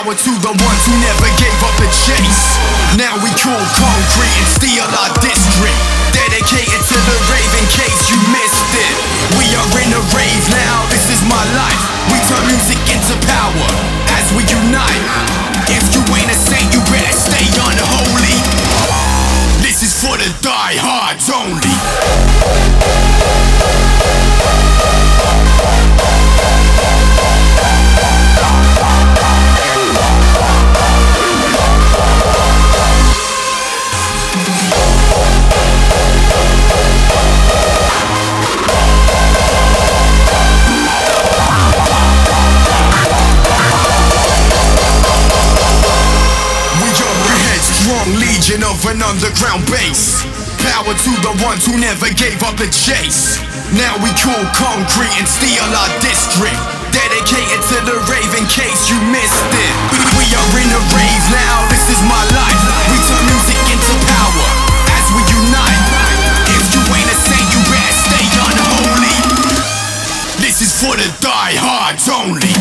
Power to the ones who never gave up the chase. Now we call concrete and steel our district. Dedicated to the rave in case you missed it. We are in a rave now, this is my life. We turn music into power as we unite. If you ain't a saint, you better stay unholy. This is for the diehards only. Legion of an underground base. Power to the ones who never gave up the chase. Now we call concrete and steel our district. Dedicated to the rave in case you missed it. We are in a rave now, this is my life. We turn music into power as we unite. If you ain't a saint, you better stay unholy. This is for the diehards only.